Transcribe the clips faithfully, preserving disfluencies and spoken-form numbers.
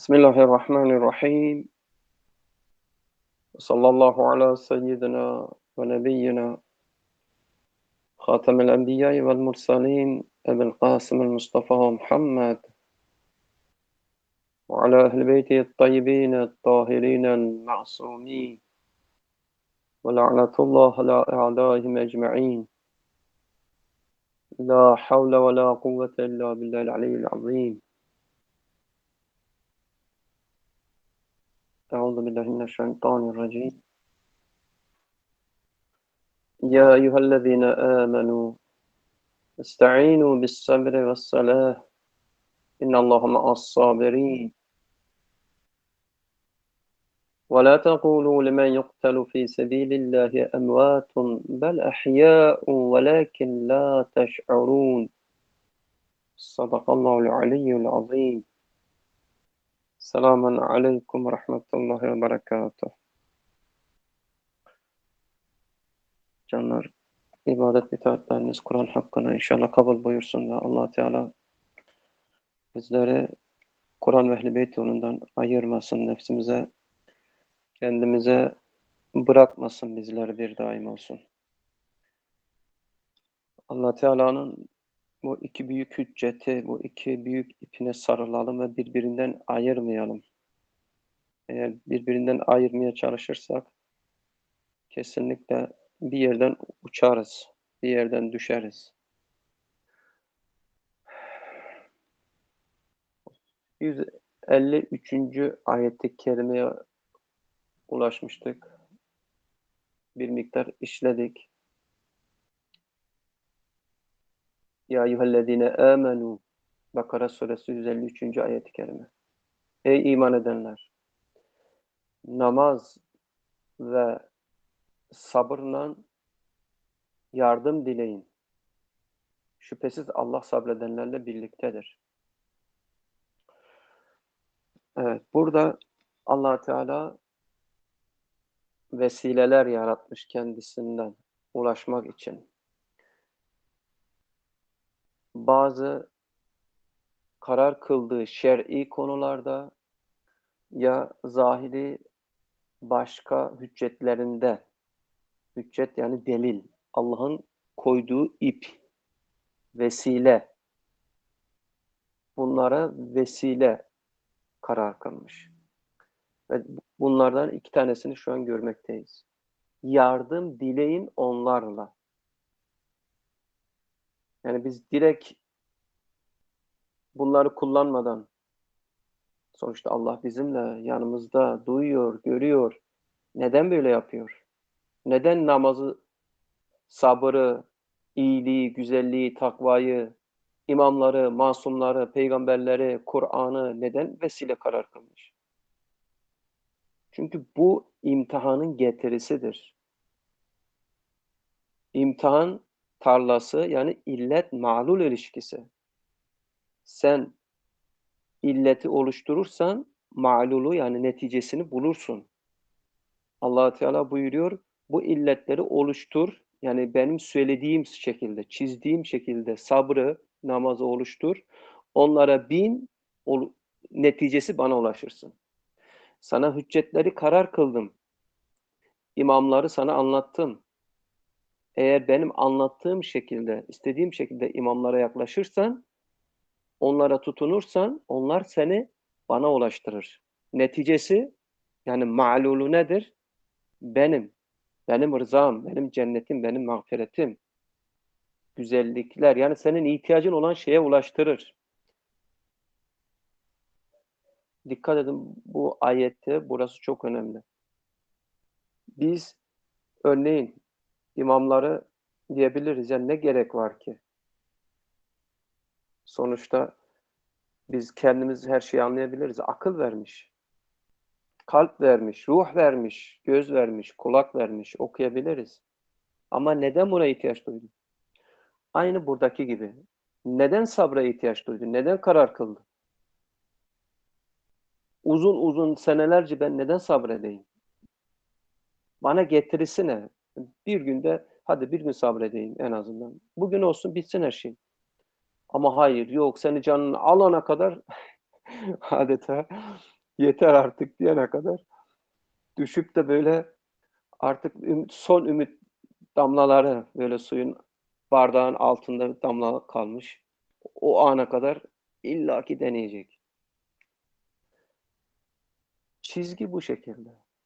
بسم الله الرحمن الرحيم وصلى الله على سيدنا ونبينا خاتم الأنبياء والمرسلين أبي القاسم المصطفى محمد وعلى أهل بيته الطيبين الطاهرين المعصومين ولعنة الله على أعدائهم أجمعين لا حول ولا قوة إلا بالله العلي العظيم أعوذ بالله من الشيطان الرجيم يا أيها الذين آمنوا استعينوا بالصبر والصلاة إن الله مع الصابرين ولا تقولوا لمن يقتل في سبيل الله أموات بل أحياء ولكن لا تشعرون صدق الله العلي العظيم Selamun aleyküm ve rahmetullahi ve berekatuh. Canlar, ibadet itaatleriniz Kur'an hakkında inşallah kabul buyursun ve Allah Teala bizleri Kur'an ve Ehl-i Beyt yolundan ayırmasın, nefsimize, kendimize bırakmasın, bizleri bir daim olsun. Allah Teala'nın bu iki büyük hücceti, bu iki büyük ipine sarılalım ve birbirinden ayırmayalım. Eğer birbirinden ayırmaya çalışırsak kesinlikle bir yerden uçarız, bir yerden düşeriz. yüz elli üçüncü ayet-i kerimeye ulaşmıştık. Bir miktar işledik. Ya eyyühellezine amenu. Bakara suresi yüz elli üçüncü ayet-i kerime. Ey iman edenler! Namaz ve sabırla yardım dileyin. Şüphesiz Allah sabredenlerle birliktedir. Evet, burada Allah Teala vesileler yaratmış kendisinden ulaşmak için. Bazı karar kıldığı şer'i konularda ya zahiri başka hüccetlerinde, hüccet yani delil, Allah'ın koyduğu ip, vesile, bunlara vesile karar kılmış. Ve bunlardan iki tanesini şu an görmekteyiz. Yardım dileyin onlarla. Yani biz direkt bunları kullanmadan, sonuçta Allah bizimle, yanımızda, duyuyor, görüyor. Neden böyle yapıyor? Neden namazı, sabırı, iyiliği, güzelliği, takvayı, imamları, masumları, peygamberleri, Kur'an'ı neden vesile karar kılmış? Çünkü bu imtihanın getirisidir. İmtihan tarlası yani illet ma'lul ilişkisi. Sen illeti oluşturursan ma'lulu yani neticesini bulursun. Allah Teala buyuruyor, bu illetleri oluştur. Yani benim söylediğim şekilde, çizdiğim şekilde sabrı, namazı oluştur. Onlara bin, ol, neticesi bana ulaşırsın. Sana hüccetleri karar kıldım. İmamları sana anlattım. Eğer benim anlattığım şekilde, istediğim şekilde imamlara yaklaşırsan, onlara tutunursan, onlar seni bana ulaştırır. Neticesi, yani ma'lulu nedir? Benim, benim rızam, benim cennetim, benim mağfiretim, güzellikler, yani senin ihtiyacın olan şeye ulaştırır. Dikkat edin, bu ayette burası çok önemli. Biz örneğin imamları diyebiliriz, yani ne gerek var ki? Sonuçta biz kendimiz her şeyi anlayabiliriz. Akıl vermiş, kalp vermiş, ruh vermiş, göz vermiş, kulak vermiş, okuyabiliriz. Ama neden buna ihtiyaç duydu? Aynı buradaki gibi. Neden sabra ihtiyaç duydu? Neden karar kıldı? Uzun uzun senelerce ben neden sabredeyim? Bana getirisi ne? Bir günde, hadi bir gün sabredeyim en azından. Bugün olsun bitsin her şey. Ama hayır, yok, seni canını alana kadar adeta yeter artık diyene kadar düşüp de böyle artık ümit, son ümit damlaları böyle suyun bardağın altında damla kalmış. O ana kadar illaki deneyecek. Çizgi bu şekilde.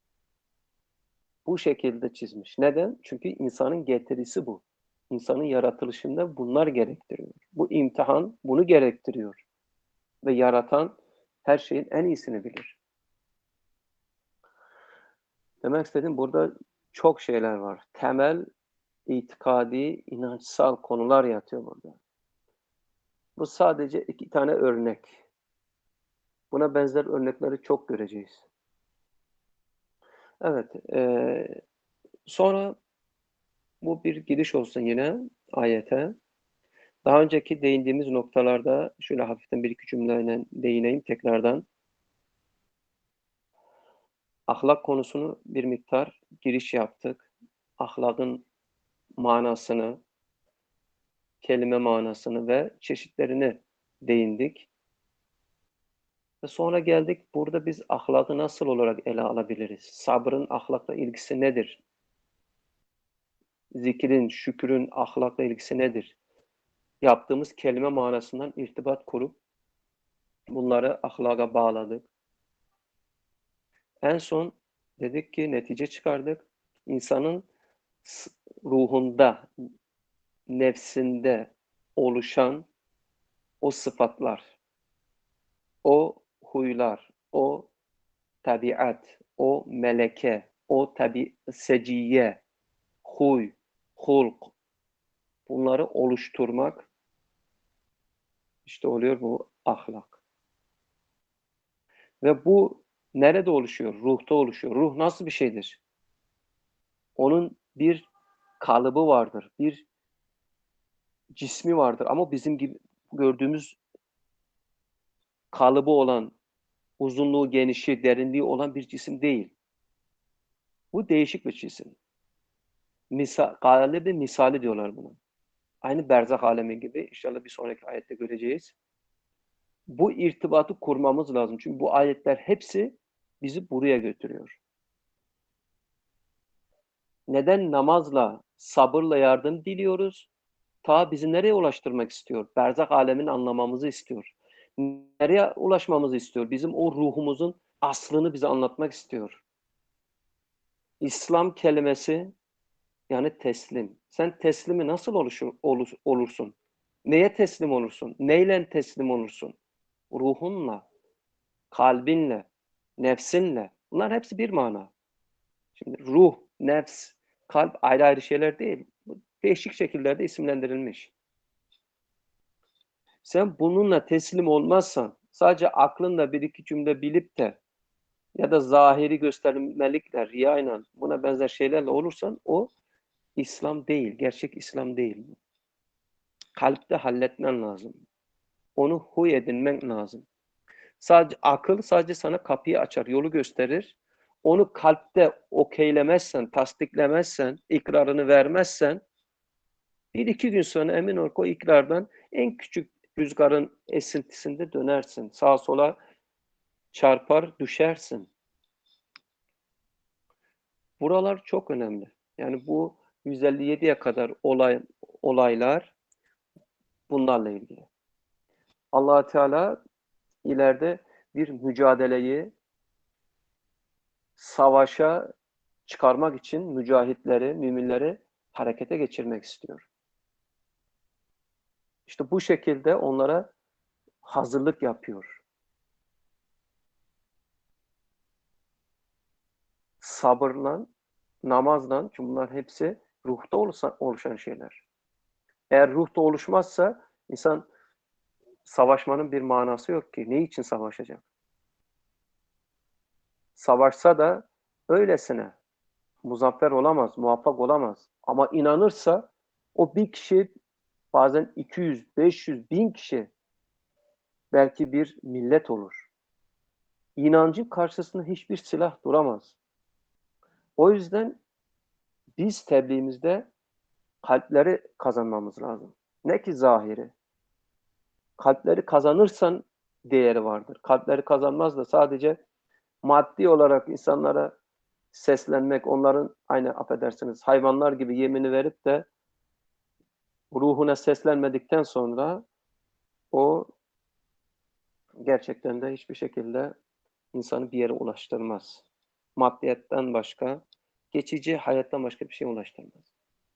Bu şekilde çizmiş. Neden? Çünkü insanın getirisi bu. İnsanın yaratılışında bunlar gerektiriyor. Bu imtihan bunu gerektiriyor. Ve yaratan her şeyin en iyisini bilir. Demek istediğim burada çok şeyler var. Temel, itikadi, inançsal konular yatıyor burada. Bu sadece iki tane örnek. Buna benzer örnekleri çok göreceğiz. Evet. E, sonra bu bir giriş olsun yine ayete. Daha önceki değindiğimiz noktalarda şöyle hafiften bir iki cümleyle değineyim tekrardan. Ahlak konusunu bir miktar giriş yaptık. Ahlakın manasını, kelime manasını ve çeşitlerini değindik. Ve sonra geldik burada biz ahlakı nasıl olarak ele alabiliriz? Sabrın ahlakla ilgisi nedir? Zikrin, şükrün ahlakla ilgisi nedir? Yaptığımız kelime manasından irtibat kurup bunları ahlaka bağladık. En son dedik ki netice çıkardık. İnsanın ruhunda, nefsinde oluşan o sıfatlar, o huylar, o tabiat, o meleke, o tabi seciye, huy, hulk, bunları oluşturmak işte oluyor bu ahlak. Ve bu nerede oluşuyor? Ruhta oluşuyor. Ruh nasıl bir şeydir? Onun bir kalıbı vardır, bir cismi vardır ama bizim gibi gördüğümüz kalıbı olan, uzunluğu, genişliği, derinliği olan bir cisim değil. Bu değişik bir cisim. Misal, galibi misali diyorlar buna. Aynı berzah alemi gibi inşallah bir sonraki ayette göreceğiz. Bu irtibatı kurmamız lazım. Çünkü bu ayetler hepsi bizi buraya götürüyor. Neden namazla, sabırla yardım diliyoruz? Ta bizi nereye ulaştırmak istiyor? Berzah alemini anlamamızı istiyor. Nereye ulaşmamızı istiyor? Bizim o ruhumuzun aslını bize anlatmak istiyor. İslam kelimesi yani teslim. Sen teslimi nasıl oluşur, olur, olursun? Neye teslim olursun? Neyle teslim olursun? Ruhunla, kalbinle, nefsinle. Bunlar hepsi bir mana. Şimdi ruh, nefs, kalp ayrı ayrı şeyler değil. Değişik şekillerde isimlendirilmiş. Sen bununla teslim olmazsan, sadece aklınla bir iki cümle bilip de ya da zahiri göstermelikle, riyayla buna benzer şeylerle olursan o İslam değil, gerçek İslam değil. Kalpte halletmen lazım. Onu huy edinmen lazım. Sadece akıl sadece sana kapıyı açar, yolu gösterir. Onu kalpte okeylemezsen, tasdiklemezsen, ikrarını vermezsen bir iki gün sonra emin ol o ikrardan en küçük rüzgarın esintisinde dönersin. Sağa sola çarpar, düşersin. Buralar çok önemli. Yani bu yüz elli yediye kadar olay, olaylar bunlarla ilgili. Allah Teala ileride bir mücadeleyi savaşa çıkarmak için mücahitleri, müminleri harekete geçirmek istiyor. İşte bu şekilde onlara hazırlık yapıyor. Sabırla, namazla, çünkü bunlar hepsi ruhta oluşan şeyler. Eğer ruhta oluşmazsa insan savaşmanın bir manası yok ki. Ne için savaşacak? Savaşsa da öylesine muzaffer olamaz, muvaffak olamaz. Ama inanırsa o bir kişi bazen iki yüz, beş yüz, bin kişi belki bir millet olur. İnancın karşısında hiçbir silah duramaz. O yüzden biz tebliğimizde kalpleri kazanmamız lazım. Ne ki zahiri. Kalpleri kazanırsan değeri vardır. Kalpleri kazanmaz da sadece maddi olarak insanlara seslenmek, onların aynı affedersiniz hayvanlar gibi yemini verip de ruhuna seslenmedikten sonra o gerçekten de hiçbir şekilde insanı bir yere ulaştırmaz. Maddiyetten başka, geçici hayattan başka bir şey ulaştırmaz.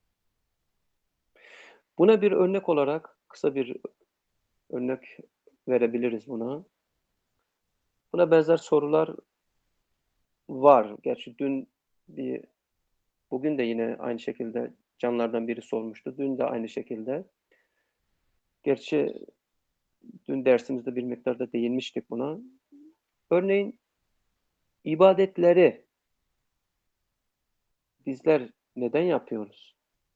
Buna bir örnek olarak kısa bir örnek verebiliriz buna. Buna benzer sorular var. Gerçi dün bir, bugün de yine aynı şekilde canlardan biri sormuştu. Dün de aynı şekilde. Gerçi dün dersimizde bir miktarda değinmiştik buna. Örneğin ibadetleri bizler neden yapıyoruz?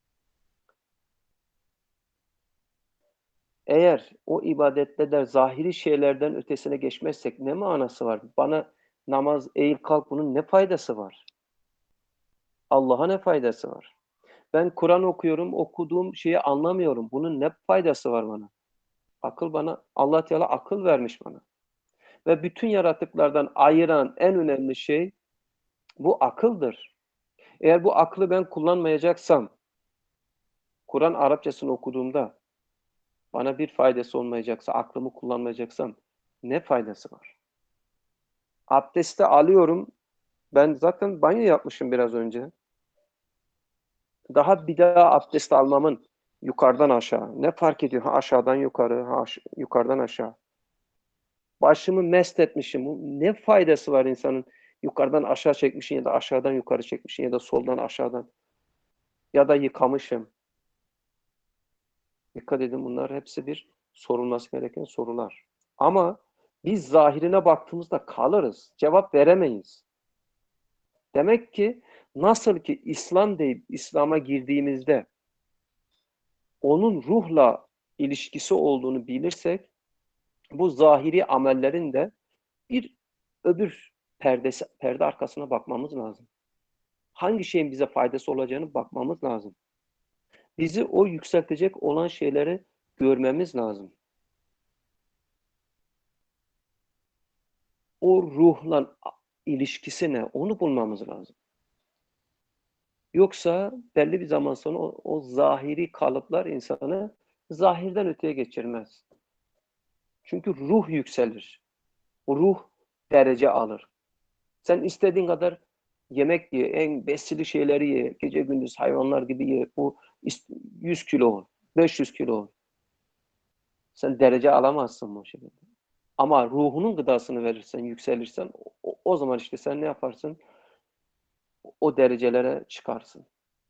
Eğer o ibadetler zahiri şeylerden ötesine geçmezsek ne manası var? Bana namaz, eğil kalk bunun ne faydası var? Allah'a ne faydası var? Ben Kur'an okuyorum, okuduğum şeyi anlamıyorum. Bunun ne faydası var bana? Akıl bana, Allah Teala akıl vermiş bana. Ve bütün yaratıklardan ayıran en önemli şey bu akıldır. Eğer bu aklı ben kullanmayacaksam, Kur'an Arapçasını okuduğumda bana bir faydası olmayacaksa, aklımı kullanmayacaksam ne faydası var? Abdesti alıyorum. Ben zaten banyo yapmışım biraz önce. Daha bir daha abdest almamın yukarıdan aşağı. Ne fark ediyor? Ha aşağıdan yukarı, ha aş- yukarıdan aşağı. Başımı mest etmişim. Ne faydası var insanın yukarıdan aşağı çekmişin ya da aşağıdan yukarı çekmişin ya da soldan aşağıdan ya da yıkamışım. Dikkat edin bunlar hepsi bir sorulması gereken sorular. Ama biz zahirine baktığımızda kalırız. Cevap veremeyiz. Demek ki nasıl ki İslam deyip İslam'a girdiğimizde onun ruhla ilişkisi olduğunu bilirsek bu zahiri amellerin de bir öbür perdesi, perde arkasına bakmamız lazım. Hangi şeyin bize faydası olacağını bakmamız lazım. Bizi o yükseltecek olan şeyleri görmemiz lazım. O ruhla ilişkisi ne? Onu bulmamız lazım. Yoksa belli bir zaman sonra o, o zahiri kalıplar insanı zahirden öteye geçirmez. Çünkü ruh yükselir. O ruh derece alır. Sen istediğin kadar yemek ye, en besili şeyleri ye, gece gündüz hayvanlar gibi ye. Bu yüz kilo ol, beş yüz kilo ol. Sen derece alamazsın bu şekilde. Ama ruhunun gıdasını verirsen, yükselirsen o, o zaman işte sen ne yaparsın? O derecelere çıkarsın.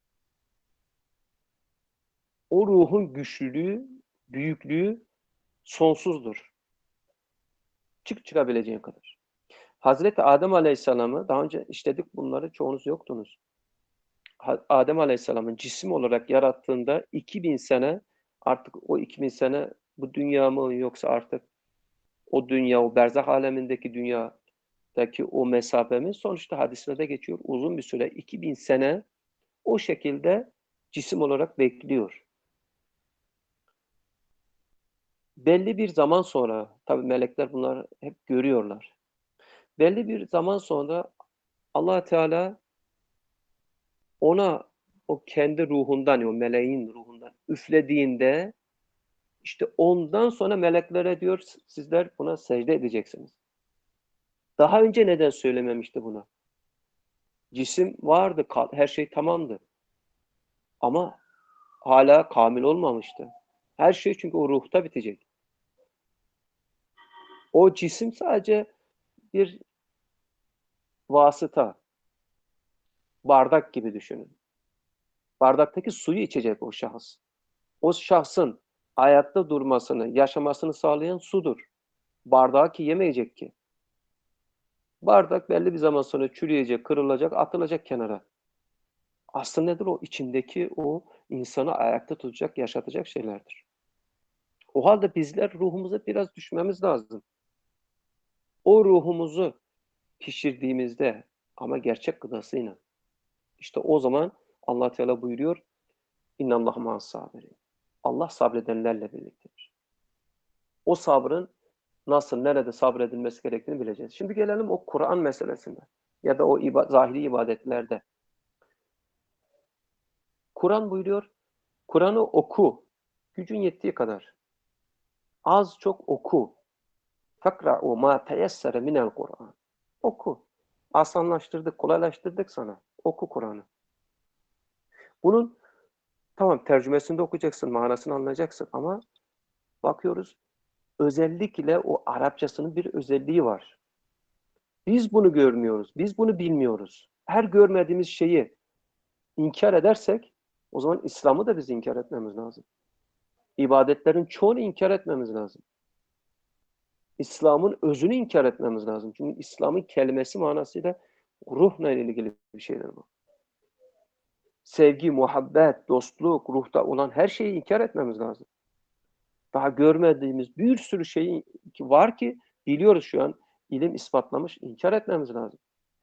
O ruhun güçlülüğü, büyüklüğü sonsuzdur. Çık çıkabileceğin kadar. Hazreti Adem Aleyhisselam'ı daha önce işledik bunları çoğunuz yoktunuz. Adem Aleyhisselam'ın cisim olarak yarattığında iki bin sene artık o iki bin sene bu dünya mı yoksa artık o dünya, o berzah alemindeki dünyadaki o mesafemiz sonuçta hadislerde geçiyor. Uzun bir süre iki bin sene o şekilde cisim olarak bekliyor. Belli bir zaman sonra tabii melekler bunları hep görüyorlar. Belli bir zaman sonra Allah Teala ona o kendi ruhundan, o meleğin ruhundan üflediğinde işte ondan sonra meleklere diyor sizler buna secde edeceksiniz. Daha önce neden söylememişti bunu? Cisim vardı, her şey tamamdı. Ama hala kamil olmamıştı. Her şey çünkü o ruhta bitecek. O cisim sadece bir vasıta. Bardak gibi düşünün. Bardaktaki suyu içecek o şahıs. O şahsın hayatta durmasını, yaşamasını sağlayan sudur. Bardağı ki yemeyecek ki. Bardak belli bir zaman sonra çürüyecek, kırılacak, atılacak kenara. Aslında nedir o? İçindeki o insanı ayakta tutacak, yaşatacak şeylerdir. O halde bizler ruhumuza biraz düşmemiz lazım. O ruhumuzu pişirdiğimizde ama gerçek gıdasıyla. İşte o zaman Allah Teala buyuruyor İnnallâhe ma'as sabirin. Allah sabredenlerle birliktedir. O sabrın nasıl, nerede sabredilmesi gerektiğini bileceğiz. Şimdi gelelim o Kur'an meselesine ya da o iba zahiri ibadetlerde. Kur'an buyuruyor, Kur'an'ı oku, gücün yettiği kadar. Az çok oku. Fakra'u ma teyessere minel Kur'an. Oku. Asanlaştırdık, kolaylaştırdık sana. Oku Kur'an'ı. Bunun tamam tercümesini de okuyacaksın, manasını anlayacaksın ama bakıyoruz özellikle o Arapçasının bir özelliği var. Biz bunu görmüyoruz, biz bunu bilmiyoruz. Her görmediğimiz şeyi inkar edersek o zaman İslam'ı da biz inkar etmemiz lazım. İbadetlerin çoğunu inkar etmemiz lazım. İslam'ın özünü inkar etmemiz lazım. Çünkü İslam'ın kelimesi manasıyla ruhla ilgili bir şeydir bu. Sevgi, muhabbet, dostluk, ruhta olan her şeyi inkar etmemiz lazım. Daha görmediğimiz bir sürü şey var ki biliyoruz şu an, ilim ispatlamış, inkar etmemiz lazım.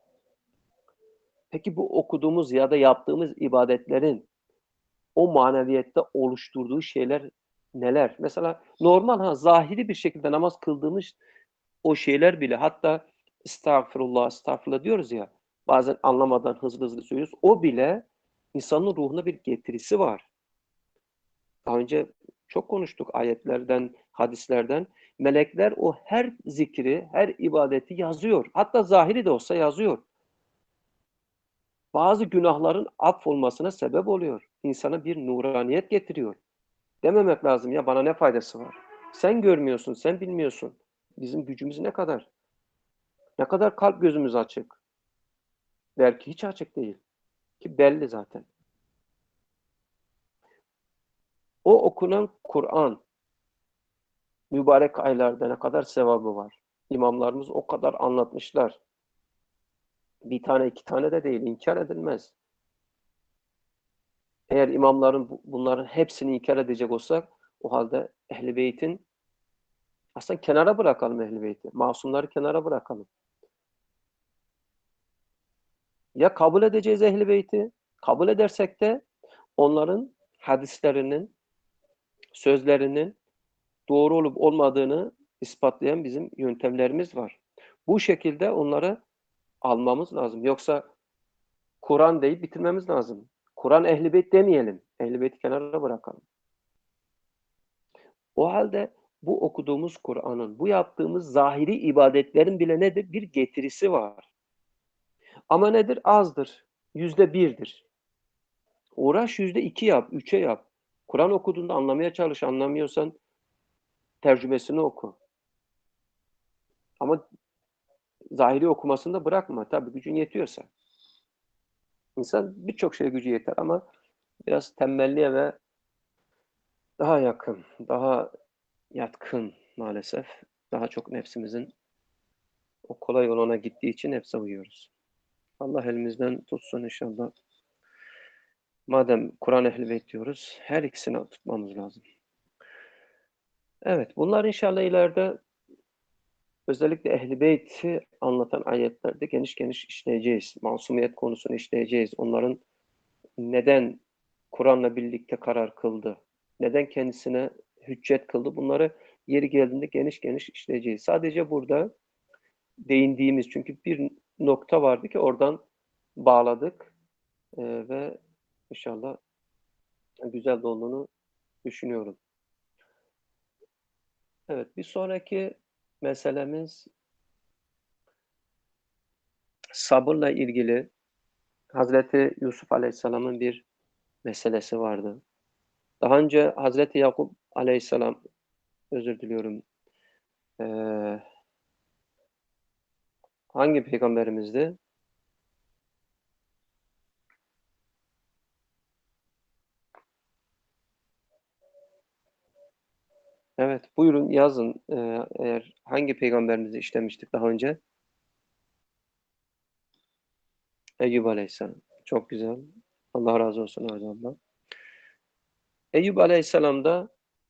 Peki bu okuduğumuz ya da yaptığımız ibadetlerin o maneviyette oluşturduğu şeyler neler? Mesela normal ha zahiri bir şekilde namaz kıldığımız o şeyler bile hatta estağfurullah, estağfurullah diyoruz ya bazen anlamadan hızlı hızlı söylüyoruz. O bile insanın ruhuna bir getirisi var. Daha önce çok konuştuk ayetlerden, hadislerden. Melekler o her zikri, her ibadeti yazıyor. Hatta zahiri de olsa yazıyor. Bazı günahların affolmasına sebep oluyor. İnsana bir nuraniyet getiriyor. Dememek lazım ya bana ne faydası var? Sen görmüyorsun, sen bilmiyorsun. Bizim gücümüz ne kadar? Ne kadar kalp gözümüz açık? Belki hiç açık değil. Ki belli zaten. O okunan Kur'an mübarek aylarda ne kadar sevabı var. İmamlarımız o kadar anlatmışlar. Bir tane iki tane de değil, inkar edilmez. Eğer imamların bunların hepsini inkar edecek olsak o halde Ehl-i Beyt'in aslında kenara bırakalım Ehl-i Beyt'i. Masumları kenara bırakalım. Ya kabul edeceğiz Ehl-i Beyt'i, kabul edersek de onların hadislerinin, sözlerinin doğru olup olmadığını ispatlayan bizim yöntemlerimiz var. Bu şekilde onları almamız lazım. Yoksa Kur'an deyip bitirmemiz lazım. Kur'an Ehl-i Beyt demeyelim. Ehl-i Beyt'i kenara bırakalım. O halde bu okuduğumuz Kur'an'ın, bu yaptığımız zahiri ibadetlerin bile nedir? Bir getirisi var. Ama nedir? Azdır. Yüzde birdir. Uğraş yüzde iki yap, üçe yap. Kur'an okuduğunda anlamaya çalış. Anlamıyorsan tercümesini oku. Ama zahiri okumasını da bırakma. Tabii gücün yetiyorsa. İnsan birçok şeye gücü yeter ama biraz tembelliğe ve daha yakın, daha yatkın maalesef. Daha çok nefsimizin o kolay olana gittiği için hepsi uyuyoruz. Allah elimizden tutsun inşallah. Madem Kur'an Ehl-i Beyt diyoruz, her ikisini tutmamız lazım. Evet, bunlar inşallah ileride özellikle Ehl-i Beyt'i anlatan ayetlerde geniş geniş işleyeceğiz. Masumiyet konusunu işleyeceğiz. Onların neden Kur'an'la birlikte karar kıldı? Neden kendisine hüccet kıldı? Bunları yeri geldiğinde geniş geniş işleyeceğiz. Sadece burada değindiğimiz çünkü bir nokta vardı ki oradan bağladık ee, ve inşallah güzel de olduğunu düşünüyorum. Evet, bir sonraki meselemiz sabırla ilgili Hazreti Yusuf Aleyhisselam'ın bir meselesi vardı. Daha önce Hazreti Yakup Aleyhisselam, özür diliyorum, ee, hangi peygamberimizdi? Evet, buyurun yazın. Ee, eğer hangi peygamberimizi işlemiştik daha önce? Eyüp Aleyhisselam. Çok güzel. Allah razı olsun hocam. Eyüp Aleyhisselam'da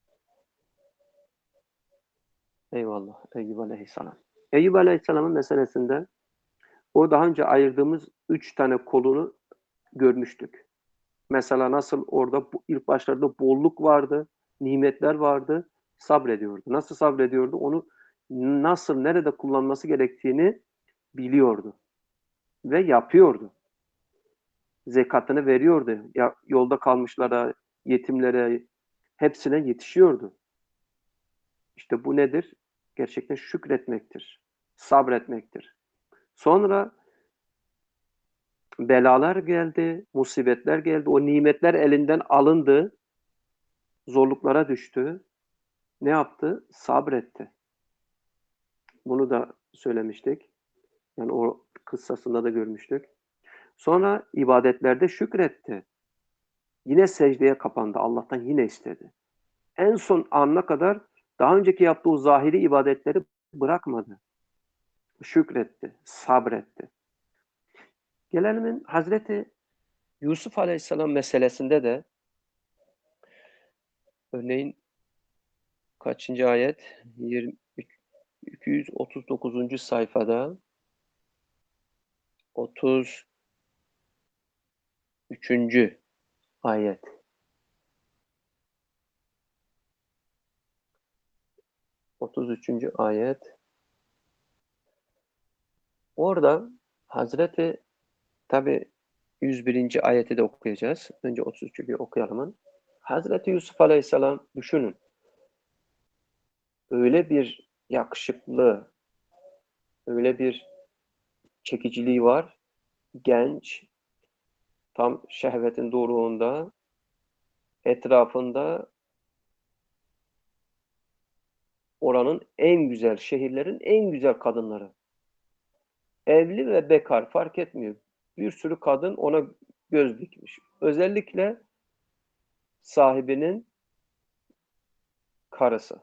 eyvallah Eyüp Aleyhisselam. Eyüp Aleyhisselam'ın meselesinde o daha önce ayırdığımız üç tane kolunu görmüştük. Mesela nasıl orada ilk başlarda bolluk vardı, nimetler vardı, sabrediyordu. Nasıl sabrediyordu? Onu nasıl, nerede kullanması gerektiğini biliyordu ve yapıyordu. Zekatını veriyordu. Ya, yolda kalmışlara, yetimlere, hepsine yetişiyordu. İşte bu nedir? Gerçekten şükretmektir. Sabretmektir. Sonra belalar geldi, musibetler geldi. O nimetler elinden alındı. Zorluklara düştü. Ne yaptı? Sabretti. Bunu da söylemiştik. Yani o kıssasında da görmüştük. Sonra ibadetlerde şükretti. Yine secdeye kapandı. Allah'tan yine istedi. En son anına kadar daha önceki yaptığı o zahiri ibadetleri bırakmadı. Şükretti, sabretti. Gelelim Hazreti Yusuf Aleyhisselam meselesinde de örneğin kaçıncı ayet? yirmi, iki yüz otuz dokuzuncu sayfada otuz üçüncü ayet. otuz üçüncü ayet. Orada Hazreti tabi yüz birinci ayeti de okuyacağız. Önce otuz üçü bir okuyalım. Hazreti Yusuf Aleyhisselam düşünün. Öyle bir yakışıklı, öyle bir çekiciliği var. Genç, tam şehvetin doruğunda, etrafında oranın en güzel, şehirlerin en güzel kadınları. Evli ve bekar fark etmiyor. Bir sürü kadın ona göz dikmiş. Özellikle sahibinin karısı.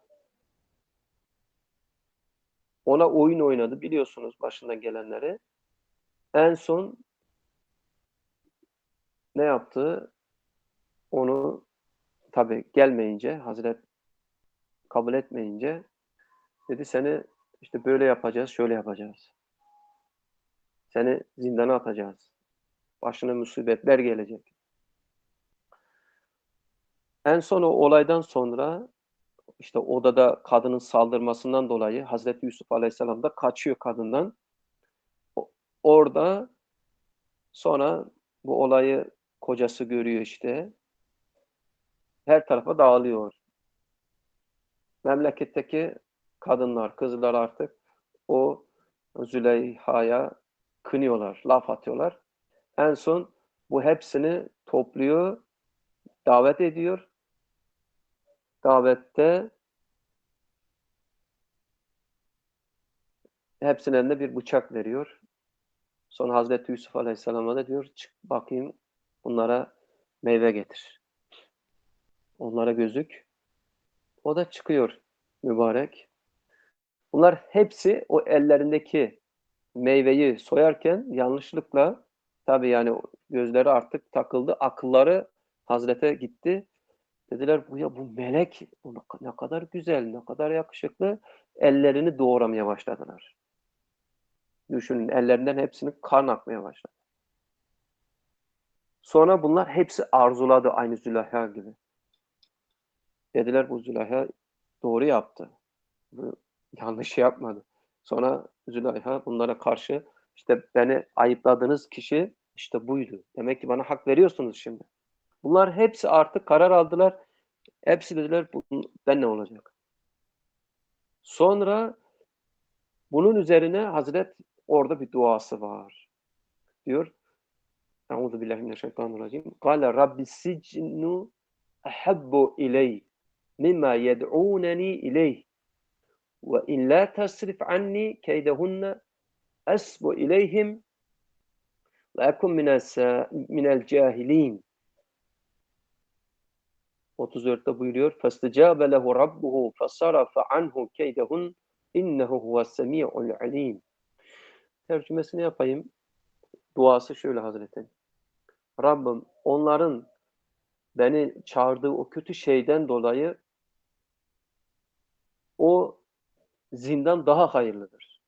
Ona oyun oynadı, biliyorsunuz başından gelenleri. En son ne yaptı? Onu tabii gelmeyince, Hazret kabul etmeyince dedi seni işte böyle yapacağız, şöyle yapacağız. Seni zindana atacağız. Başına musibetler gelecek. En son o olaydan sonra işte odada kadının saldırmasından dolayı Hazreti Yusuf Aleyhisselam da kaçıyor kadından. Orada sonra bu olayı kocası görüyor işte. Her tarafa dağılıyor. Memleketteki kadınlar, kızlar artık o Züleyha'ya kınıyorlar, laf atıyorlar. En son bu hepsini topluyor, davet ediyor. Davette hepsinin eline bir bıçak veriyor. Sonra Hazreti Yusuf Aleyhisselam'a da diyor, çık bakayım bunlara meyve getir. Onlara gözük. O da çıkıyor mübarek. Bunlar hepsi o ellerindeki meyveyi soyarken yanlışlıkla tabii yani gözleri artık takıldı, akılları Hazrete gitti. Dediler bu ya bu melek bu ne kadar güzel, ne kadar yakışıklı. Ellerini doğramaya başladılar. Düşünün ellerinden hepsinin kan akmaya başladı. Sonra bunlar hepsi arzuladı aynı Züleyha gibi. Dediler bu Züleyha doğru yaptı. Bu yanlış yapmadı. Sonra Züleyha bunlara karşı işte beni ayıpladığınız kişi işte buydu. Demek ki bana hak veriyorsunuz şimdi. Bunlar hepsi artık karar aldılar. Hepsi dediler ben ne olacak? Sonra bunun üzerine Hazret orada bir duası var. Diyor Euzubillahimineşşeytanirracim. Kâle Rabbi sicnu ahabbu ileyh mimma yed'ûneni ileyh ve in la tasrif anni keydehunne asbu ileyhim ve ekun minel cahilin. otuz dörtte buyuruyor. فَاسْتَجَابَ لَهُ رَبُّهُ فَصَرَفَ عَنْهُ كَيْدَهُنْ اِنَّهُ هُوَ السَّمِيعُ الْعَلِيمُ. Tercümesini yapayım. Duası şöyle Hazreti. Rabbim onların beni çağırdığı o kötü şeyden dolayı o zindan daha hayırlıdır.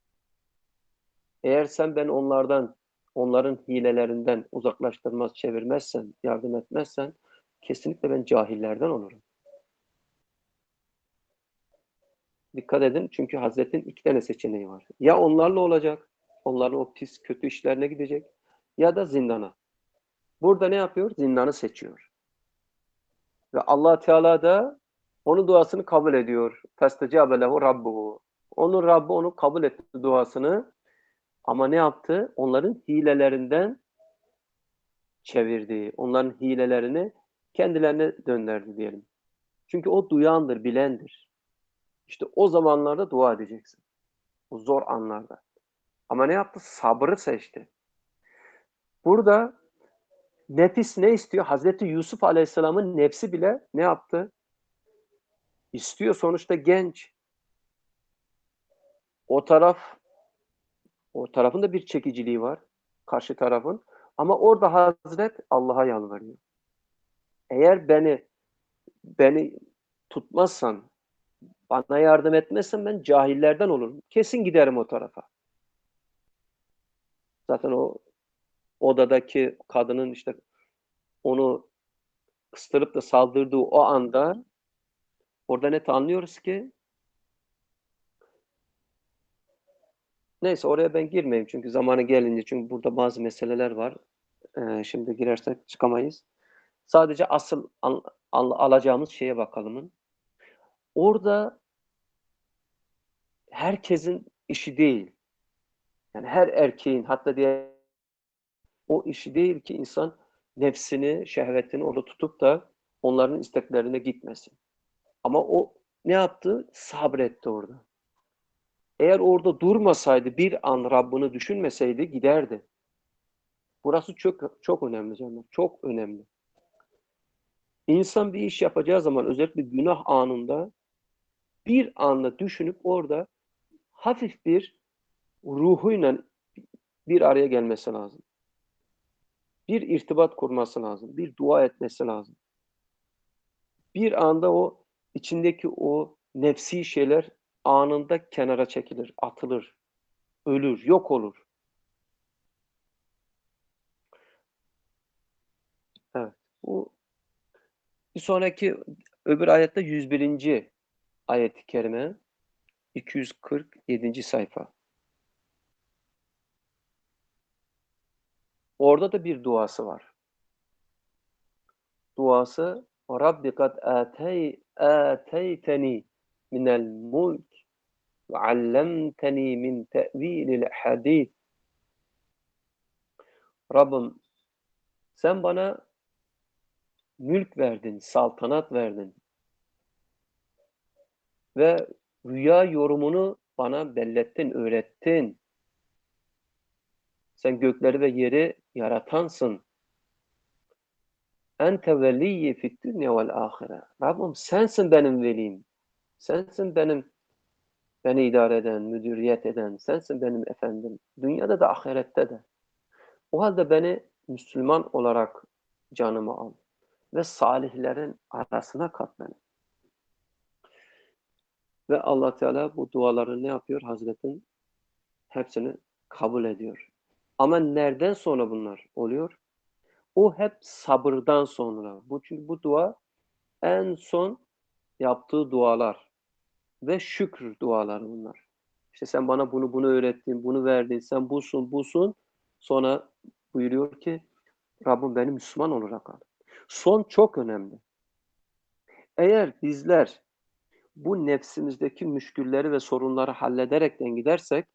Eğer sen beni onlardan, onların hilelerinden uzaklaştırmaz, çevirmezsen, yardım etmezsen kesinlikle ben cahillerden olurum. Dikkat edin çünkü Hazret'in iki tane seçeneği var. Ya onlarla olacak, onların o pis kötü işlerine gidecek ya da zindana. Burada ne yapıyor? Zindanı seçiyor. Ve Allah Teala da onun duasını kabul ediyor. Festecabe lehu rabbuhu. Onun Rabbi onu kabul etti duasını. Ama ne yaptı? Onların hilelerinden çevirdi. Onların hilelerini kendilerine döndürdü diyelim. Çünkü o duyandır, bilendir. İşte o zamanlarda dua edeceksin. O zor anlarda. Ama ne yaptı? Sabrı seçti. Burada nefis ne istiyor? Hazreti Yusuf Aleyhisselam'ın nefsi bile ne yaptı? İstiyor, sonuçta genç. O taraf, o tarafın da bir çekiciliği var. Karşı tarafın. Ama orada Hazret Allah'a yalvarıyor. Eğer beni beni tutmazsan, bana yardım etmezsen ben cahillerden olurum. Kesin giderim o tarafa. Zaten o odadaki kadının işte onu kıstırıp da saldırdığı o anda orada net anlıyoruz ki neyse oraya ben girmeyeyim çünkü zamanı gelince çünkü burada bazı meseleler var. Ee, şimdi girersek çıkamayız. Sadece asıl al, al, alacağımız şeye bakalım. Orada herkesin işi değil. Yani her erkeğin hatta diye o işi değil ki insan nefsini, şehvetini orada tutup da onların isteklerine gitmesin. Ama o ne yaptı? Sabretti orada. Eğer orada durmasaydı, bir an Rabbini düşünmeseydi giderdi. Burası çok çok önemli canım. Çok önemli. İnsan bir iş yapacağı zaman özellikle günah anında bir anda düşünüp orada hafif bir ruhuyla bir araya gelmesi lazım. Bir irtibat kurması lazım. Bir dua etmesi lazım. Bir anda o içindeki o nefsi şeyler anında kenara çekilir, atılır, ölür, yok olur. Evet. Bu bir sonraki öbür ayette yüz birinci ayet-i kerime iki yüz kırk yedinci sayfa. Orada da bir duası var. Duası Rabbi kad atey, ateyteni minel mulk ve allemteni min te'vilil hadid. Rabbim sen bana mülk verdin, saltanat verdin ve rüya yorumunu bana bellettin, öğrettin. Sen gökleri ve yeri yaratansın. Ente veliyyi fid dünya vel ahire. Rabbim sensin benim velim. Sensin benim beni idare eden, müdüriyet eden. Sensin benim efendim. Dünyada da ahirette de. O halde beni Müslüman olarak canımı al. Ve salihlerin arasına kat beni. Ve Allah Teala bu duaları ne yapıyor? Hazretin hepsini kabul ediyor. Ama nereden sonra bunlar oluyor? O hep sabırdan sonra. Bu çünkü bu dua en son yaptığı dualar ve şükür duaları bunlar. İşte sen bana bunu bunu öğrettin, bunu verdin, sen busun, busun. Sonra buyuruyor ki Rabbim beni Müslüman olarak al. Son çok önemli. Eğer bizler bu nefsimizdeki müşkülleri ve sorunları hallederekten gidersek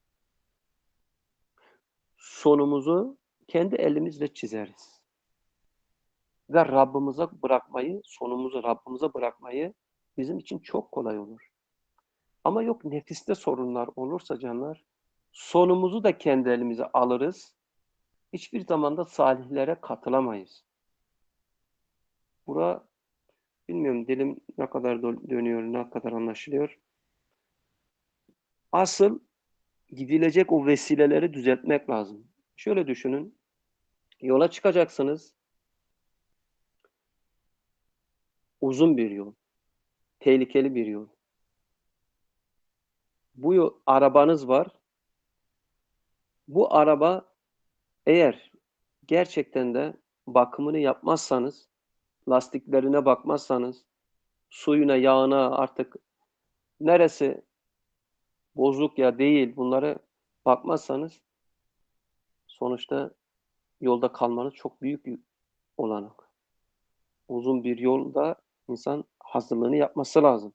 sonumuzu kendi elimizle çizeriz. Ve Rabbimize bırakmayı, sonumuzu Rabbimize bırakmayı bizim için çok kolay olur. Ama yok nefiste sorunlar olursa canlar, sonumuzu da kendi elimize alırız. Hiçbir zaman da salihlere katılamayız. Bura, bilmiyorum dilim ne kadar dönüyor, ne kadar anlaşılıyor. Asıl gidilecek o vesileleri düzeltmek lazım. Şöyle düşünün, yola çıkacaksınız, uzun bir yol, tehlikeli bir yol. Bu yol, arabanız var, bu araba eğer gerçekten de bakımını yapmazsanız, lastiklerine bakmazsanız, suyuna, yağına artık neresi bozuk ya değil, bunlara bakmazsanız sonuçta yolda kalmanız çok büyük bir olanak. Uzun bir yolda insan hazırlığını yapması lazım.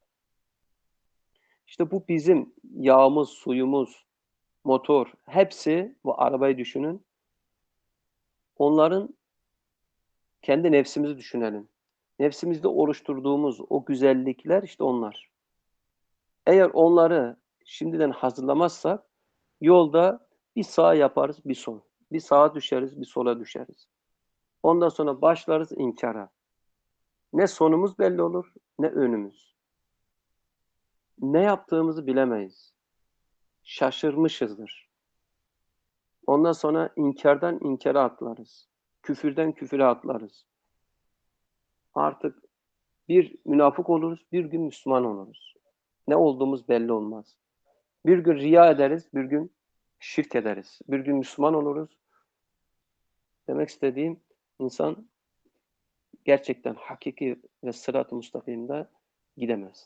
İşte bu bizim yağımız, suyumuz, motor, hepsi, bu arabayı düşünün. Onların kendi nefsimizi düşünelim. Nefsimizde oluşturduğumuz o güzellikler işte onlar. Eğer onları şimdiden hazırlamazsak yolda bir sağ yaparız, bir sol. Bir sağa düşeriz, bir sola düşeriz. Ondan sonra başlarız inkara. Ne sonumuz belli olur, ne önümüz. Ne yaptığımızı bilemeyiz. Şaşırmışızdır. Ondan sonra inkardan inkara atlarız. Küfürden küfüre atlarız. Artık bir münafık oluruz, bir gün Müslüman oluruz. Ne olduğumuz belli olmaz. Bir gün riya ederiz, bir gün şirk ederiz. Bir gün Müslüman oluruz. Demek istediğim, insan gerçekten hakiki ve sırat-ı müstakimde gidemez.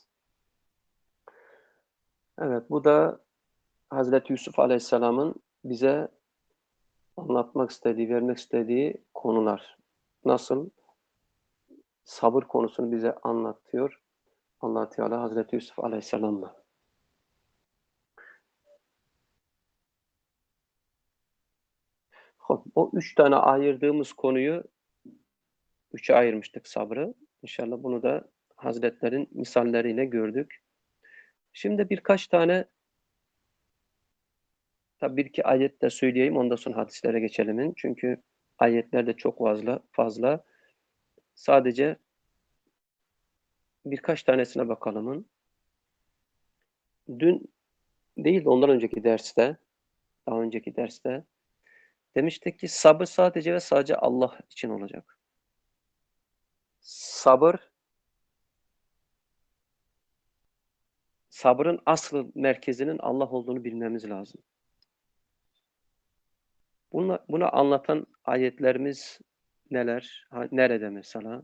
Evet, bu da Hazreti Yusuf Aleyhisselam'ın bize anlatmak istediği, vermek istediği konular. Nasıl? Sabır konusunu bize anlatıyor Allah Teala Hazreti Yusuf Aleyhisselam'la. O üç tane ayırdığımız konuyu üçe ayırmıştık sabrı. İnşallah bunu da Hazretlerin misalleriyle gördük. Şimdi birkaç tane, tabi bir iki ayet de söyleyeyim, ondan sonra hadislere geçelim. Çünkü ayetler de çok fazla. fazla. Sadece birkaç tanesine bakalım. Dün değil de ondan önceki derste, daha önceki derste demiştik ki sabır sadece ve sadece Allah için olacak. Sabır, sabrın asıl merkezinin Allah olduğunu bilmemiz lazım. Bunu, bunu anlatan ayetlerimiz neler? Ha, nerede mesela?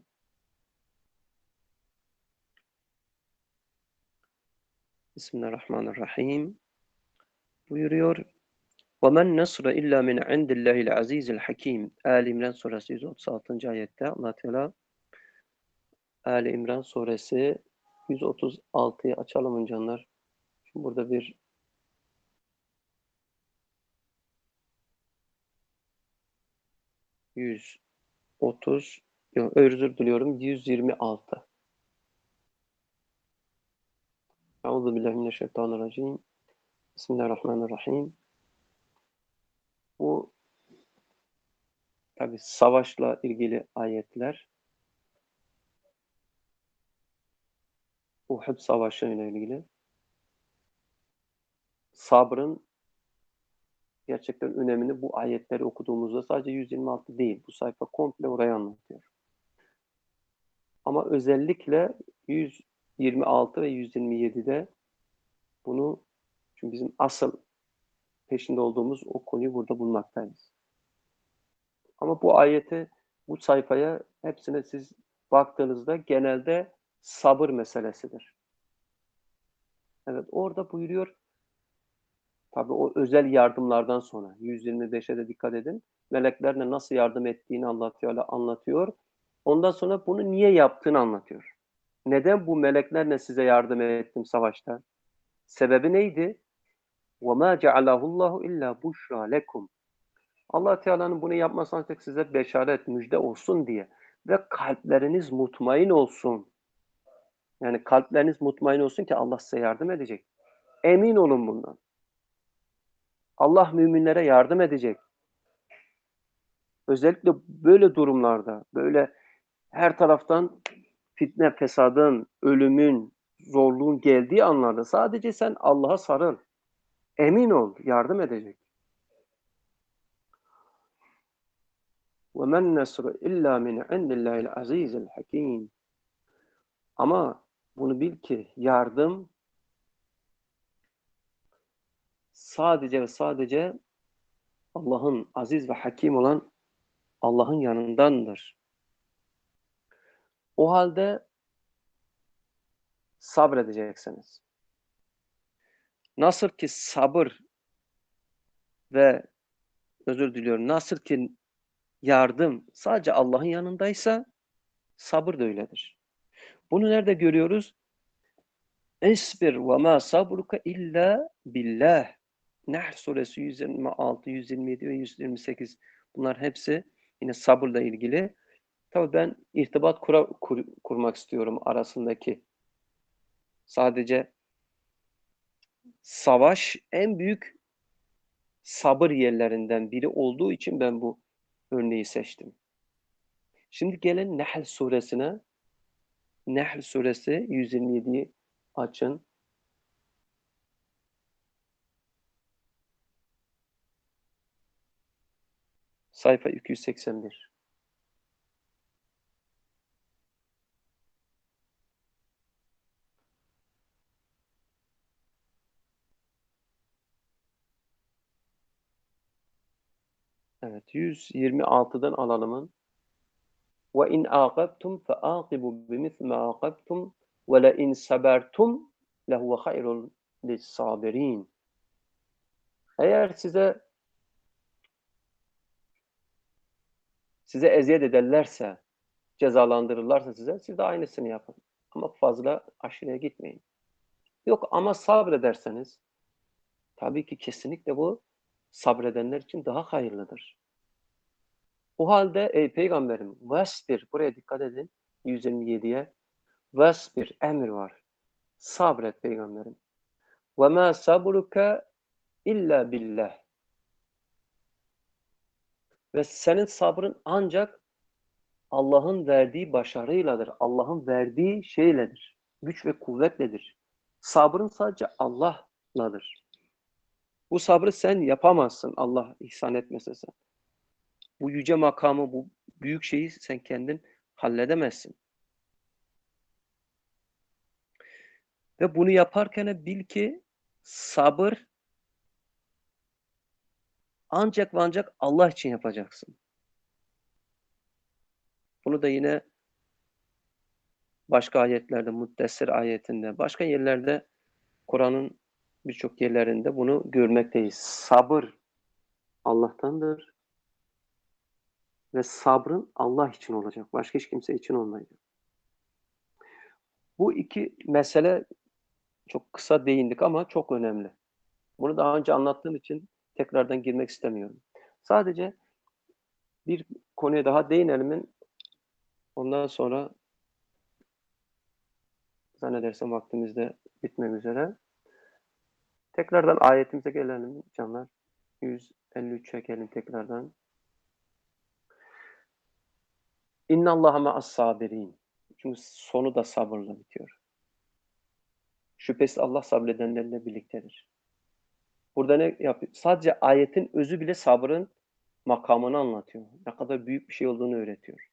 Bismillahirrahmanirrahim. Buyuruyor. وَمَنْ نَصْرَ إِلَّا مِنْ عِنْدِ اللّٰهِ الْعَز۪يزِ الْحَك۪يمِ Ali İmran suresi yüz otuz altıncı ayette Allah Teala Ali İmran suresi yüz otuz altıyı açalım canlar. Şimdi burada bir yüz otuz, yok özür diliyorum, yüz yirmi altı. Euzubillahimineşşeytanirracim. Bismillahirrahmanirrahim. Bu tabi savaşla ilgili ayetler. Uhud Savaşı ile ilgili. Sabrın gerçekten önemini bu ayetleri okuduğumuzda sadece yüz yirmi altı değil. Bu sayfa komple orayı anlatıyor. Ama özellikle yüz yirmi altı ve yüz yirmi yedide bunu, çünkü bizim asıl peşinde olduğumuz o konuyu burada bulmaktayız. Ama bu ayeti, bu sayfaya hepsine siz baktığınızda genelde sabır meselesidir. Evet, orada buyuruyor, tabii o özel yardımlardan sonra yüz yirmi beşe de dikkat edin. Meleklerle nasıl yardım ettiğini Allah Teala anlatıyor. Ondan sonra bunu niye yaptığını anlatıyor. Neden bu meleklerle size yardım ettim savaşta? Sebebi neydi? وَمَا جَعَلَهُ اللّٰهُ اِلَّا بُشْرَى لَكُمْ Allah Teala'nın bunu yapması ancak size beşaret, müjde olsun diye ve kalpleriniz mutmain olsun. Yani kalpleriniz mutmain olsun ki Allah size yardım edecek. Emin olun bundan. Allah müminlere yardım edecek. Özellikle böyle durumlarda, böyle her taraftan fitne, fesadın, ölümün, zorluğun geldiği anlarda sadece sen Allah'a sarıl. Emin ol, yardım edecek. وَمَنْ نَصْرُ اِلَّا مِنْ عِنْدِ اللّٰهِ الْعَز۪يزِ الْحَك۪يمِ Ama bunu bil ki yardım sadece ve sadece Allah'ın aziz ve hakim olan Allah'ın yanındandır. O halde sabredeceksiniz. Nasıl ki sabır ve özür diliyorum, nasıl ki yardım sadece Allah'ın yanındaysa sabır da öyledir. Bunu nerede görüyoruz? Esbir ve ma sabruka illa billah. Nahl suresi yüz yirmi altı, yüz yirmi yedi ve yüz yirmi sekiz. Bunlar hepsi yine sabırla ilgili. Tabii ben irtibat kura, kur, kurmak istiyorum arasındaki. Sadece savaş en büyük sabır yerlerinden biri olduğu için ben bu örneği seçtim. Şimdi gelin Nahl suresine. Nahl suresi yüz yirmi yediyi açın. Sayfa iki yüz seksen bir. Evet, yüz yirmi altıdan alalım. Ve in aqabtum faaqibu bimithli ma aqabtum ve la in sabertum lehuve hayrun lis-sabirin. Eğer size size eziyet ederlerse, cezalandırırlarsa size, siz de aynısını yapın. Ama fazla aşırıya gitmeyin. Yok ama sabrederseniz, tabii ki kesinlikle bu sabredenler için daha hayırlıdır. O halde ey peygamberim, vesbir, buraya dikkat edin, yüz yirmi yediye, vesbir, emir var. Sabret peygamberim. Ve ma sabruka illa billah. Ve senin sabrın ancak Allah'ın verdiği başarıyladır. Allah'ın verdiği şeyledir. Güç ve kuvvetledir. Sabrın sadece Allah'ladır. Bu sabrı sen yapamazsın Allah ihsan etmese sen. Bu yüce makamı, bu büyük şeyi sen kendin halledemezsin. Ve bunu yaparken bil ki sabır ancak ve ancak Allah için yapacaksın. Bunu da yine başka ayetlerde, Muddessir ayetinde, başka yerlerde, Kur'an'ın birçok yerlerinde bunu görmekteyiz. Sabır Allah'tandır ve sabrın Allah için olacak. Başka hiç kimse için olmayacak. Bu iki mesele çok kısa değindik ama çok önemli. Bunu daha önce anlattığım için tekrardan girmek istemiyorum. Sadece bir konuya daha değinelim. Ondan sonra zannedersem vaktimiz de bitmek üzere. Tekrardan ayetimize gelelim canlar. yüz elli üçe gelin tekrardan. İnna Allaha ma'as sabirin. Çünkü sonu da sabırla bitiyor. Şüphesiz Allah sabredenlerle birliktedir. Burada ne yapıyor? Sadece ayetin özü bile sabrın makamını anlatıyor. Ne kadar büyük bir şey olduğunu öğretiyor.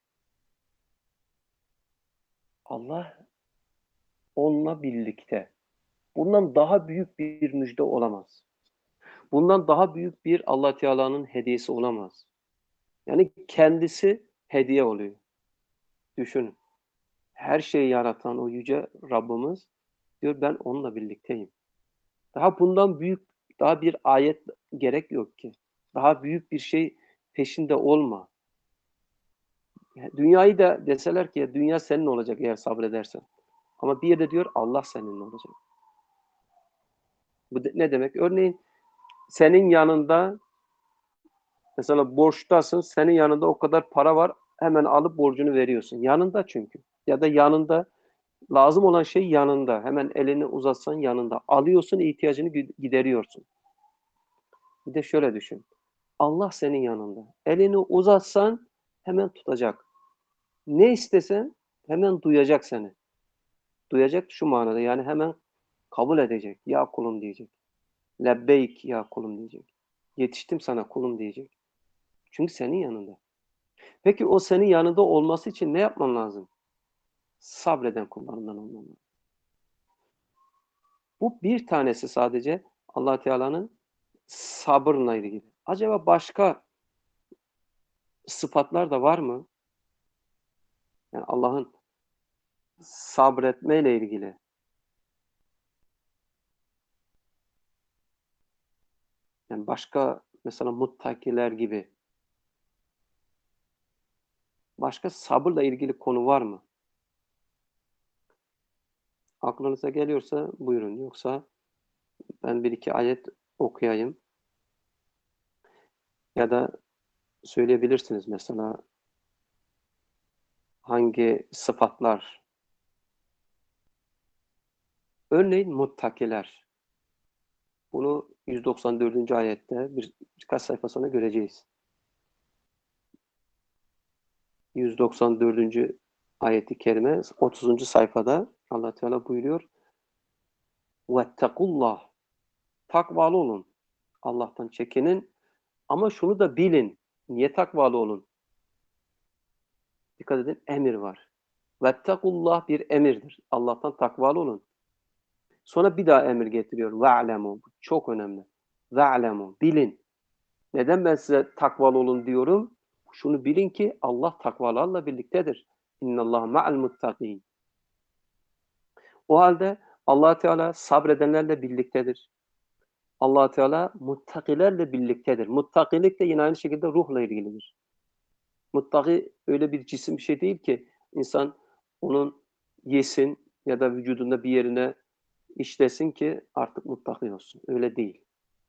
Allah onunla birlikte. Bundan daha büyük bir müjde olamaz. Bundan daha büyük bir Allah Teala'nın hediyesi olamaz. Yani kendisi hediye oluyor. Düşünün. Her şeyi yaratan o yüce Rabbimiz diyor ben onunla birlikteyim. Daha bundan büyük, daha bir ayet gerek yok ki. Daha büyük bir şey peşinde olma. Yani dünyayı da deseler ki dünya senin olacak eğer sabredersen. Ama bir yerde diyor Allah seninle olacak. Bu de, ne demek? Örneğin senin yanında mesela borçtasın, senin yanında o kadar para var, hemen alıp borcunu veriyorsun. Yanında çünkü. Ya da yanında lazım olan şey yanında. Hemen elini uzatsan yanında. Alıyorsun, ihtiyacını gideriyorsun. Bir de şöyle düşün. Allah senin yanında. Elini uzatsan hemen tutacak. Ne istesen hemen duyacak seni. Duyacak şu manada yani hemen kabul edecek. Ya kulum diyecek. Lebbeyk ya kulum diyecek. Yetiştim sana kulum diyecek. Çünkü senin yanında. Peki o senin yanında olması için ne yapman lazım? Sabreden kullarından olman lazım. Bu bir tanesi sadece Allah Teala'nın sabırla ilgili. Acaba başka sıfatlar da var mı? Yani Allah'ın sabretmeyle ilgili. Yani başka mesela muttakiler gibi. Başka sabırla ilgili konu var mı? Aklınıza geliyorsa buyurun. Yoksa ben bir iki ayet okuyayım. Ya da söyleyebilirsiniz mesela hangi sıfatlar. Örneğin muttakiler. Bunu yüz doksan dördüncü ayette bir, birkaç sayfa sonra göreceğiz. yüz doksan dördüncü ayeti kerime otuzuncu sayfada Allah Teala buyuruyor. Vettekullah. Takvalı olun. Allah'tan çekinin. Ama şunu da bilin. Niye takvalı olun? Dikkat edin, emir var. Vettekullah bir emirdir. Allah'tan takvalı olun. Sonra bir daha emir getiriyor. Ve'lemu. Çok önemli. Ve'lemu. Bilin. Neden ben size takvalı olun diyorum? Şunu bilin ki Allah takvalarla birliktedir. İnnallâhe ma'al muttaqîn. O halde Allah Teala sabredenlerle birliktedir. Allah Teala muttakilerle birliktedir. Muttakilik de yine aynı şekilde ruhla ilgilidir. Muttaki öyle bir cisim bir şey değil ki insan onun yesin ya da vücudunda bir yerine işlesin ki artık muttaki olsun. Öyle değil.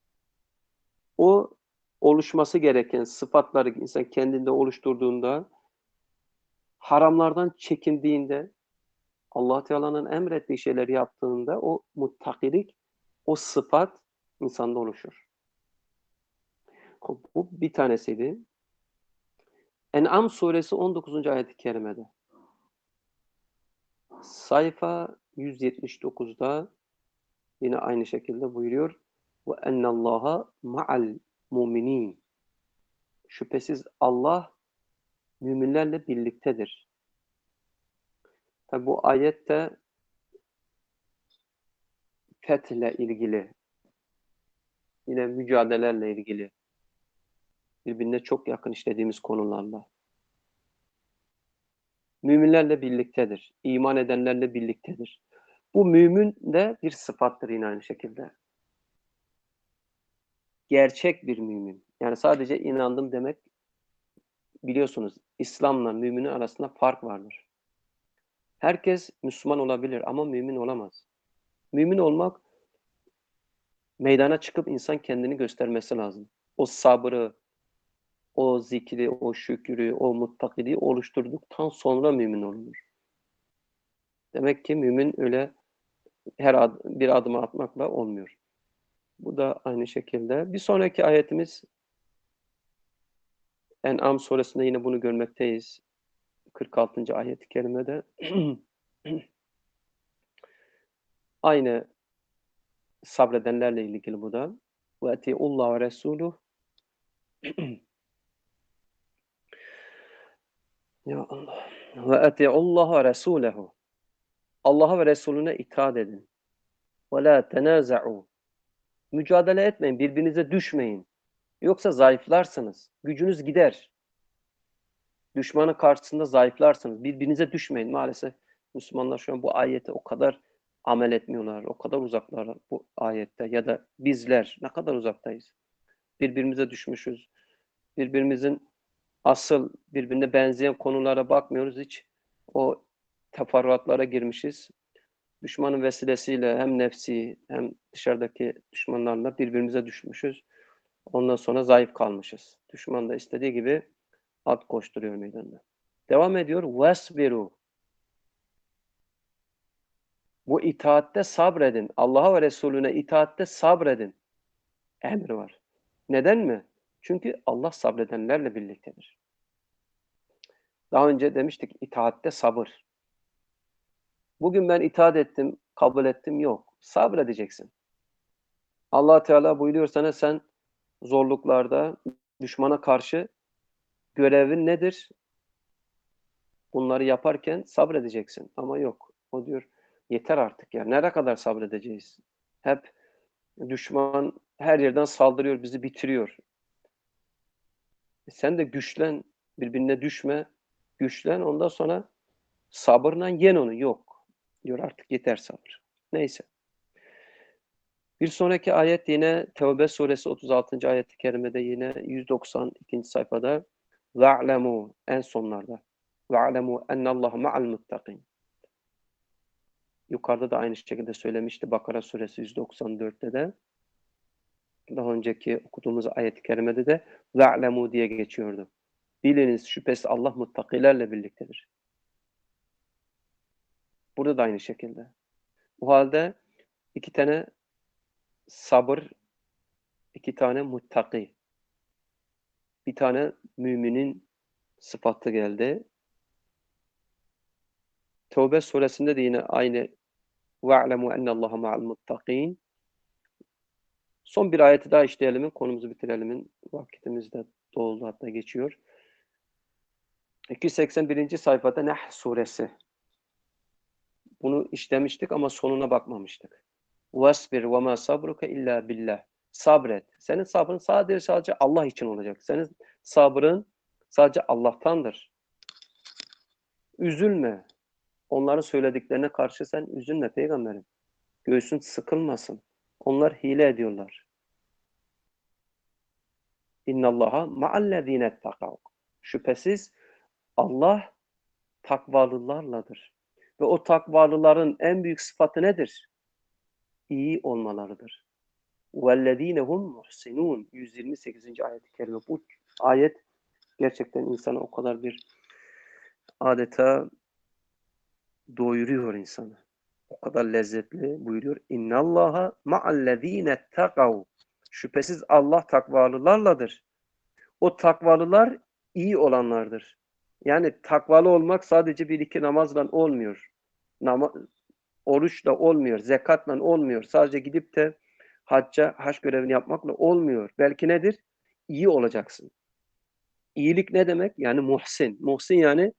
O oluşması gereken sıfatları insan kendinde oluşturduğunda, haramlardan çekindiğinde, Allah Teala'nın emrettiği şeyleri yaptığında o muttakilik, o sıfat insanda oluşur. Bu bir tanesiydi. En'am suresi on dokuzuncu ayet-i kerimede. Sayfa yüz yetmiş dokuzda yine aynı şekilde buyuruyor. Ve ennallaha ma'al muminin. Şüphesiz Allah müminlerle birliktedir. Tabi bu ayette fethle ilgili, yine mücadelelerle ilgili, birbirine çok yakın işlediğimiz konularla. Müminlerle birliktedir. İman edenlerle birliktedir. Bu mümin de bir sıfattır yine aynı şekilde. Gerçek bir mümin. Yani sadece inandım demek, biliyorsunuz İslam'la müminin arasında fark vardır. Herkes Müslüman olabilir ama mümin olamaz. Mümin olmak, meydana çıkıp insan kendini göstermesi lazım. O sabrı, o zikri, o şükrü, o muttakiliği oluşturduktan sonra mümin olunur. Demek ki mümin öyle her ad, bir adım atmakla olmuyor. Bu da aynı şekilde. Bir sonraki ayetimiz En'am suresinde yine bunu görmekteyiz. kırk altıncı ayet-i kerimede. Aynı sabredenlerle ilgili bu da. Ve eti'ullah ve resuluh. Ya Allah. Ve eti'ullah ve resuluhu. Allah'a ve Resulüne itaat edin. Ve la tenaza'u. Mücadele etmeyin, birbirinize düşmeyin. Yoksa zayıflarsınız. Gücünüz gider. Düşmanın karşısında zayıflarsınız. Birbirinize düşmeyin. Maalesef Müslümanlar şu an bu ayete o kadar amel etmiyorlar. O kadar uzaklar bu ayette. Ya da bizler ne kadar uzaktayız. Birbirimize düşmüşüz. Birbirimizin asıl birbirine benzeyen konulara bakmıyoruz hiç. O teferruatlara girmişiz. Düşmanın vesilesiyle hem nefsi hem dışarıdaki düşmanlarla birbirimize düşmüşüz. Ondan sonra zayıf kalmışız. Düşman da istediği gibi at koşturuyor meydanda. Devam ediyor. Vesbiru. Bu itaatte sabredin. Allah'a ve Resulüne itaatte sabredin. Emri var. Neden mi? Çünkü Allah sabredenlerle birliktedir. Daha önce demiştik itaatte sabır. Bugün ben itaat ettim, kabul ettim. Yok. Sabredeceksin. Allah Teala buyuruyor sana sen zorluklarda düşmana karşı görevin nedir? Bunları yaparken sabredeceksin. Ama yok. O diyor yeter artık ya. Nereye kadar sabredeceğiz? Hep düşman her yerden saldırıyor, bizi bitiriyor. E sen de güçlen, birbirine düşme. Güçlen, ondan sonra sabırla yen onu. Yok. Diyor artık yeter sabır. Neyse. Bir sonraki ayet yine Tevbe suresi otuz altıncı ayet-i kerimede yine yüz doksan ikinci sayfada ve'lemû en sonlarda ve'lemû ennallâhe ma'al muttaqin. Yukarıda da aynı şekilde söylemişti Bakara suresi yüz doksan dörtte de. Daha önceki okuduğumuz ayet-i kerimede de ve'lemû diye geçiyordu. Biliniz şüphesiz Allah muttakilerle birliktedir. Burada da aynı şekilde. Bu halde iki tane sabır, iki tane muttaki, bir tane müminin sıfatı geldi. Tevbe suresinde de yine aynı وَاعْلَمُوا اَنَّ اللّٰهَ مَعَ الْمُتَّقِينَ. Son bir ayeti daha işleyelim, konumuzu bitirelim. Vakitimiz de doldu, hatta geçiyor. iki yüz seksen birinci sayfada Nehl suresi. Bunu işlemiştik ama sonuna bakmamıştık. وَاسْبِرْ وَمَا صَبْرُكَ اِلَّا بِاللّٰهِ. Sabret. Senin sabrın sadece sadece Allah için olacak. Senin sabrın sadece Allah'tandır. Üzülme. Onların söylediklerine karşı sen üzülme peygamberim. Göğsün sıkılmasın. Onlar hile ediyorlar. İnnallaha ma'allezine ettakav. Şüphesiz Allah takvalılarladır. Ve o takvalıların en büyük sıfatı nedir? İyi olmalarıdır. وَالَّذ۪ينَ هُمْ مُحْسِنُونَ. yüz yirmi sekizinci ayet-i kerime. Bu ayet gerçekten insana o kadar bir adeta doyuruyor insanı. O kadar lezzetli buyuruyor. İnnallaha ma'allezine ettakav. Şüphesiz Allah takvalılarladır. O takvalılar iyi olanlardır. Yani takvalı olmak sadece bir iki namazla olmuyor. Nama, oruçla olmuyor, zekatla olmuyor. Sadece gidip de hacca, hac görevini yapmakla olmuyor. Belki nedir? İyi olacaksın. İyilik ne demek? Yani muhsin. Muhsin yani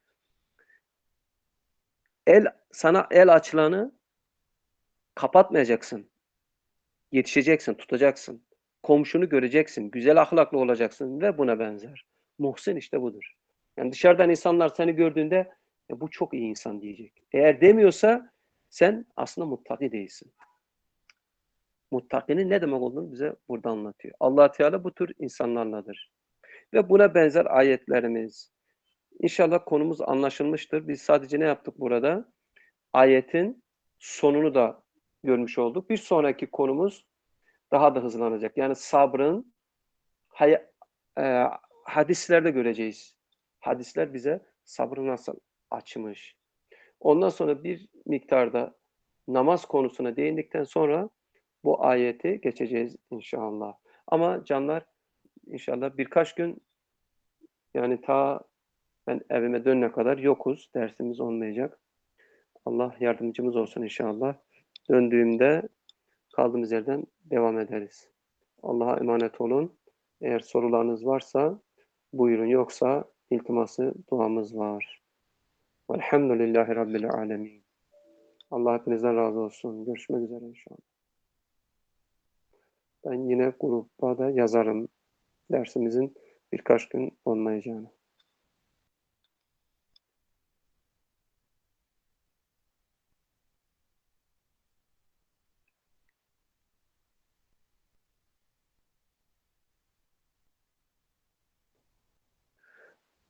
el sana el açılanı kapatmayacaksın. Yetişeceksin, tutacaksın. Komşunu göreceksin, güzel ahlaklı olacaksın ve buna benzer. Muhsin işte budur. Yani dışarıdan insanlar seni gördüğünde e, bu çok iyi insan diyecek. Eğer demiyorsa sen aslında muttaki değilsin. Muttakinin ne demek olduğunu bize burada anlatıyor. Allah Teala bu tür insanlarladır. Ve buna benzer ayetlerimiz. İnşallah konumuz anlaşılmıştır. Biz sadece ne yaptık burada? Ayetin sonunu da görmüş olduk. Bir sonraki konumuz daha da hızlanacak. Yani sabrın hay- e, hadislerde göreceğiz. Hadisler bize sabrı nasıl açmış. Ondan sonra bir miktarda namaz konusuna değindikten sonra bu ayeti geçeceğiz inşallah. Ama canlar inşallah birkaç gün, yani ta ben evime dönene kadar yokuz. Dersimiz olmayacak. Allah yardımcımız olsun inşallah. Döndüğümde kaldığımız yerden devam ederiz. Allah'a emanet olun. Eğer sorularınız varsa buyurun, yoksa iltiması duamız var. Velhamdülillahi Rabbil alemin. Allah hepinizden razı olsun. Görüşmek üzere inşallah. Ben yine grupta da yazarım dersimizin birkaç gün olmayacağını.